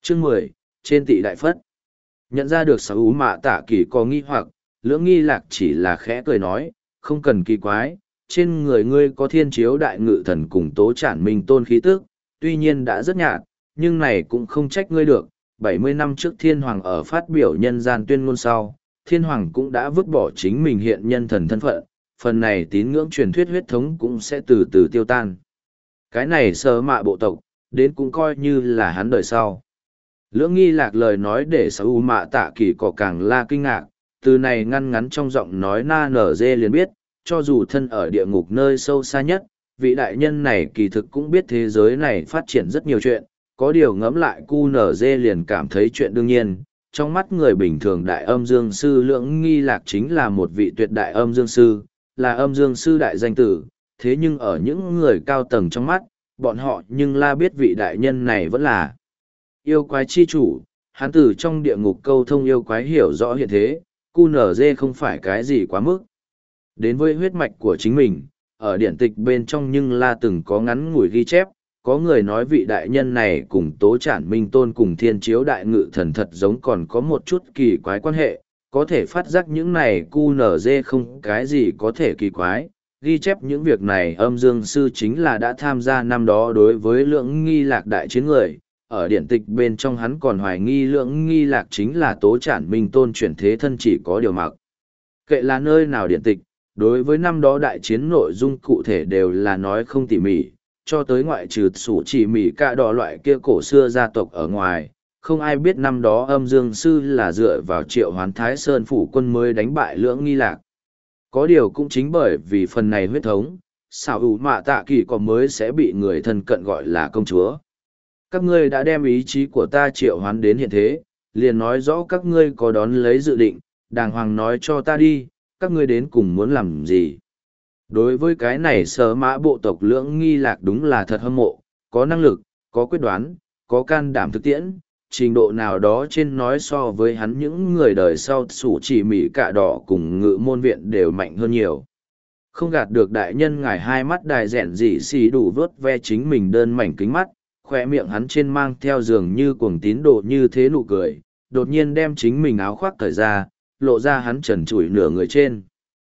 Chương 10, trên tị đại phất. Nhận ra được sở hữu mạ tạ kỳ có nghi hoặc, lưỡng nghi lạc chỉ là khẽ cười nói, không cần kỳ quái, trên người ngươi có thiên chiếu đại ngự thần cùng tố trản minh tôn khí tức, tuy nhiên đã rất nhạt, nhưng này cũng không trách ngươi được. 70 năm trước thiên hoàng ở phát biểu nhân gian tuyên ngôn sau, thiên hoàng cũng đã vứt bỏ chính mình hiện nhân thần thân phận, phần này tín ngưỡng truyền thuyết huyết thống cũng sẽ từ từ tiêu tan. Cái này sơ mạ bộ tộc, đến cũng coi như là hắn đời sau. Lưỡng nghi lạc lời nói để sở u mạ tạ kỳ có càng la kinh ngạc, từ này ngăn ngắn trong giọng nói na nở dê liền biết, cho dù thân ở địa ngục nơi sâu xa nhất, vị đại nhân này kỳ thực cũng biết thế giới này phát triển rất nhiều chuyện, có điều ngẫm lại cu nở dê liền cảm thấy chuyện đương nhiên. Trong mắt người bình thường đại âm dương sư lưỡng nghi lạc chính là một vị tuyệt đại âm dương sư, là âm dương sư đại danh tử, thế nhưng ở những người cao tầng trong mắt, bọn họ nhưng la biết vị đại nhân này vẫn là yêu quái chi chủ, hắn từ trong địa ngục câu thông yêu quái hiểu rõ hiện thế, cu nở dê không phải cái gì quá mức. Đến với huyết mạch của chính mình, ở điển tịch bên trong nhưng la từng có ngắn ngủi ghi chép, có người nói vị đại nhân này cùng tố trản minh tôn cùng thiên chiếu đại ngự thần thật giống còn có một chút kỳ quái quan hệ, có thể phát giác những này cu nở dê không cái gì có thể kỳ quái. Ghi chép những việc này âm dương sư chính là đã tham gia năm đó đối với lưỡng nghi lạc đại chiến người, ở điển tịch bên trong hắn còn hoài nghi lưỡng nghi lạc chính là tố trản minh tôn chuyển thế thân chỉ có điều mặc. Kệ là nơi nào điển tịch, đối với năm đó đại chiến nội dung cụ thể đều là nói không tỉ mỉ, cho tới ngoại trừ sủ chỉ mỉ cả đỏ loại kia cổ xưa gia tộc ở ngoài, không ai biết năm đó âm dương sư là dựa vào triệu hoán thái sơn phủ quân mới đánh bại lưỡng nghi lạc. Có điều cũng chính bởi vì phần này huyết thống, xảo ủ mạ tạ kỳ có mới sẽ bị người thân cận gọi là công chúa. Các ngươi đã đem ý chí của ta triệu hoán đến hiện thế, liền nói rõ các ngươi có đón lấy dự định, đàng hoàng nói cho ta đi, các ngươi đến cùng muốn làm gì. Đối với cái này sở mã bộ tộc lưỡng nghi lạc đúng là thật hâm mộ, có năng lực, có quyết đoán, có can đảm thực tiễn, trình độ nào đó trên nói so với hắn những người đời sau sủ chỉ mỉ cả đỏ cùng ngự môn viện đều mạnh hơn nhiều. Không gạt được đại nhân ngài hai mắt đài rẻn dị xì đủ vớt ve chính mình đơn mảnh kính mắt, khoe miệng hắn trên mang theo giường như cuồng tín đồ như thế nụ cười, đột nhiên đem chính mình áo khoác cởi ra, lộ ra hắn trần trụi nửa người trên.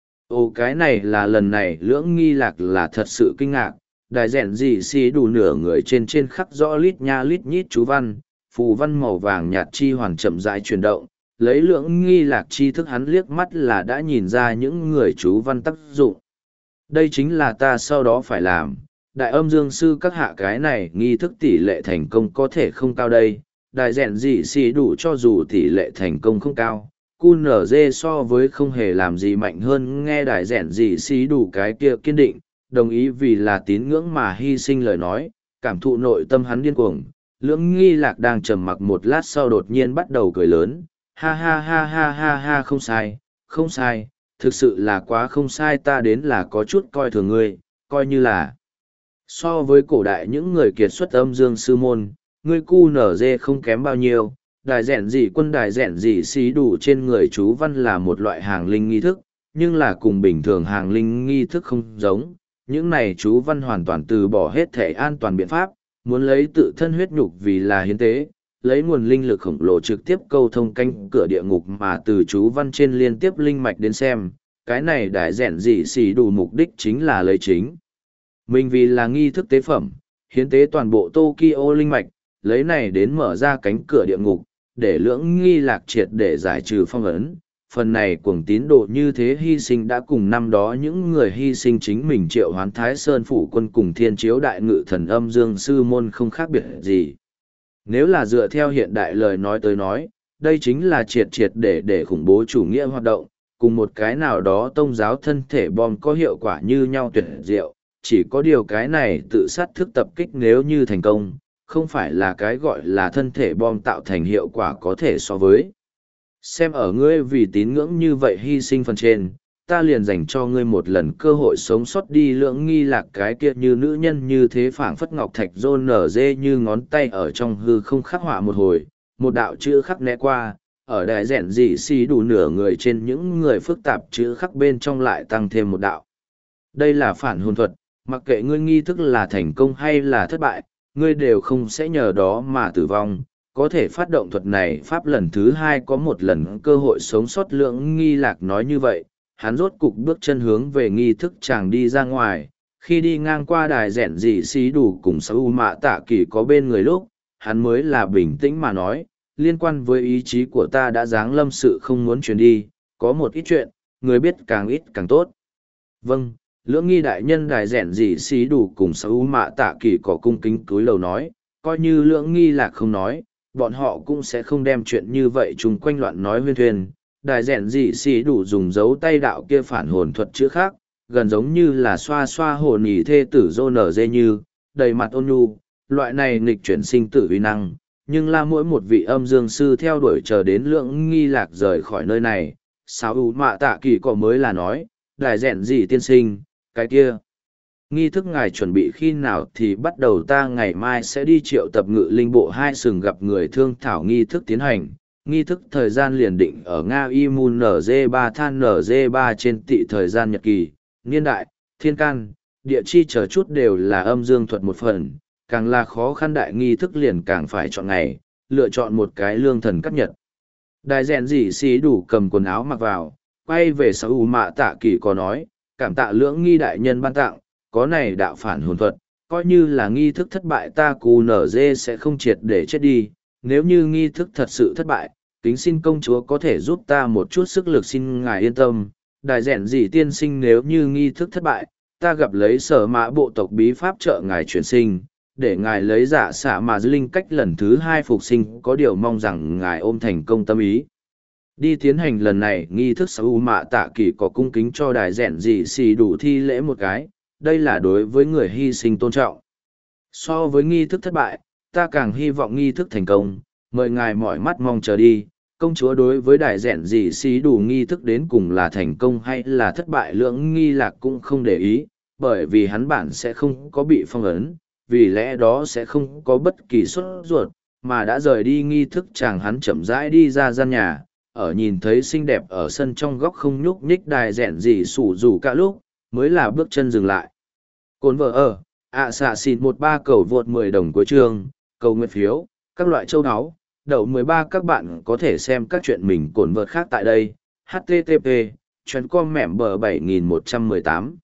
Ồ, cái này là lần này lưỡng nghi lạc là thật sự kinh ngạc, đài rẻn dị xì đủ nửa người trên khắc rõ lít nha lít nhít chú văn, phù văn màu vàng nhạt chi hoàn chậm rãi chuyển động, lấy lưỡng nghi lạc chi thức hắn liếc mắt là đã nhìn ra những người chú văn tác dụng. Đây chính là ta sau đó phải làm, đại âm dương sư các hạ cái này nghi thức tỷ lệ thành công có thể không cao đây, đại rèn dị xì đủ cho dù tỷ lệ thành công không cao. QNZ so với không hề làm gì mạnh hơn nghe đại rèn dị xì đủ cái kia kiên định, đồng ý vì là tín ngưỡng mà hy sinh lời nói, cảm thụ nội tâm hắn điên cuồng. Lưỡng nghi lạc đang trầm mặc một lát sau đột nhiên bắt đầu cười lớn, ha ha ha ha ha ha không sai, không sai, thực sự là quá không sai ta đến là có chút coi thường ngươi, coi như là. So với cổ đại những người kiệt xuất âm dương sư môn, ngươi cu nở dê không kém bao nhiêu, đài rẻn dị quân đài rẻn dị xí đủ trên người chú văn là một loại hàng linh nghi thức, nhưng là cùng bình thường hàng linh nghi thức không giống, những này chú văn hoàn toàn từ bỏ hết thể an toàn biện pháp, muốn lấy tự thân huyết nhục vì là hiến tế, lấy nguồn linh lực khổng lồ trực tiếp câu thông cánh cửa địa ngục mà từ chú văn trên liên tiếp linh mạch đến xem, cái này đại rèn dị xì đủ mục đích chính là lấy chính. Mình vì là nghi thức tế phẩm, hiến tế toàn bộ Tokyo linh mạch, lấy này đến mở ra cánh cửa địa ngục, để lưỡng nghi lạc triệt để giải trừ phong ấn. Phần này cuồng tín đồ như thế hy sinh đã cùng năm đó những người hy sinh chính mình triệu hoán Thái Sơn Phủ quân cùng thiên chiếu đại ngự thần âm dương sư môn không khác biệt gì. Nếu là dựa theo hiện đại lời nói tới nói, đây chính là triệt để khủng bố chủ nghĩa hoạt động, cùng một cái nào đó tôn giáo thân thể bom có hiệu quả như nhau tuyệt diệu, chỉ có điều cái này tự sát thức tập kích nếu như thành công, không phải là cái gọi là thân thể bom tạo thành hiệu quả có thể so với. Xem ở ngươi vì tín ngưỡng như vậy hy sinh phần trên, ta liền dành cho ngươi một lần cơ hội sống sót đi lưỡng nghi lạc cái kia như nữ nhân như thế phảng phất ngọc thạch rôn nở dê như ngón tay ở trong hư không khắc họa một hồi, một đạo chữ khắc né qua, ở đại rẻn dị xì đủ nửa người trên những người phức tạp chữ khắc bên trong lại tăng thêm một đạo. Đây là phản hồn thuật, mặc kệ ngươi nghi thức là thành công hay là thất bại, ngươi đều không sẽ nhờ đó mà tử vong, có thể phát động thuật này pháp lần thứ hai có một lần cơ hội sống sót. Lưỡng nghi lạc nói như vậy, hắn rốt cục bước chân hướng về nghi thức chàng đi ra ngoài. Khi đi ngang qua đài rèn dị xí đủ cùng sa u mạ tạ kỳ có bên người lúc, hắn mới là bình tĩnh mà nói, liên quan với ý chí của ta đã giáng lâm sự không muốn truyền đi, có một ít chuyện, người biết càng ít càng tốt. Vâng, lưỡng nghi đại nhân đài rèn dị xí đủ cùng sa u mạ tạ kỳ có cung kính cúi đầu nói, coi như lưỡng nghi lạc không nói, bọn họ cũng sẽ không đem chuyện như vậy chung quanh loạn nói huyên thuyên. Đài rèn dị xí đủ dùng dấu tay đạo kia phản hồn thuật chữa khác, gần giống như là xoa xoa hồn nhì thê tử dô nở dê như, đầy mặt ôn nhu, loại này nghịch chuyển sinh tử uy năng. Nhưng là mỗi một vị âm dương sư theo đuổi chờ đến lưỡng nghi lạc rời khỏi nơi này, sao u mạ tạ kỳ có mới là nói, đài rèn dị tiên sinh, cái kia. Nghi thức ngài chuẩn bị khi nào thì bắt đầu, ta ngày mai sẽ đi triệu tập ngự linh bộ hai sừng gặp người thương thảo nghi thức tiến hành. Nghi thức thời gian liền định ở Nga Imun NG3 Than NG3 trên tị thời gian nhật kỳ, niên đại, thiên can, địa chi chờ chút đều là âm dương thuật một phần, càng là khó khăn đại nghi thức liền càng phải chọn ngày, lựa chọn một cái lương thần cắt nhật. Đại rèn dị xí đủ cầm quần áo mặc vào, quay về sau mạ tạ kỳ có nói, cảm tạ lưỡng nghi đại nhân ban tặng, có này đạo phản hồn thuật, coi như là nghi thức thất bại ta cù nở dê sẽ không triệt để chết đi, nếu như nghi thức thật sự thất bại, kính xin công chúa có thể giúp ta một chút sức lực, xin ngài yên tâm. Đại rèn dị tiên sinh, nếu như nghi thức thất bại, ta gặp lấy sở mã bộ tộc bí pháp trợ ngài chuyển sinh, để ngài lấy giả xạ mà dư linh cách lần thứ hai phục sinh, có điều mong rằng ngài ôm thành công tâm ý. Đi tiến hành lần này nghi thức sa u mạ tạ kỳ có cung kính cho đài rèn dị xì đủ thi lễ một cái, đây là đối với người hy sinh tôn trọng. So với nghi thức thất bại, ta càng hy vọng nghi thức thành công, mời ngài mỏi mắt mong chờ đi. Công chúa đối với đài rèn dị xí đủ nghi thức đến cùng là thành công hay là thất bại lưỡng nghi lạc cũng không để ý, bởi vì hắn bản sẽ không có bị phong ấn, vì lẽ đó sẽ không có bất kỳ sốt ruột, mà đã rời đi nghi thức chàng hắn chậm rãi đi ra gian nhà, ở nhìn thấy xinh đẹp ở sân trong góc không nhúc nhích đài rèn dị sủ rủ cả lúc, mới là bước chân dừng lại. Cồn vợ ở, xạ xịt 13 cầu vượt 10 đồng cuối chương, cầu nguyện phiếu, các loại châu áo. Đậu 13 các bạn có thể xem các chuyện mình cồn vợt khác tại đây. http://com mẻm bờ 7118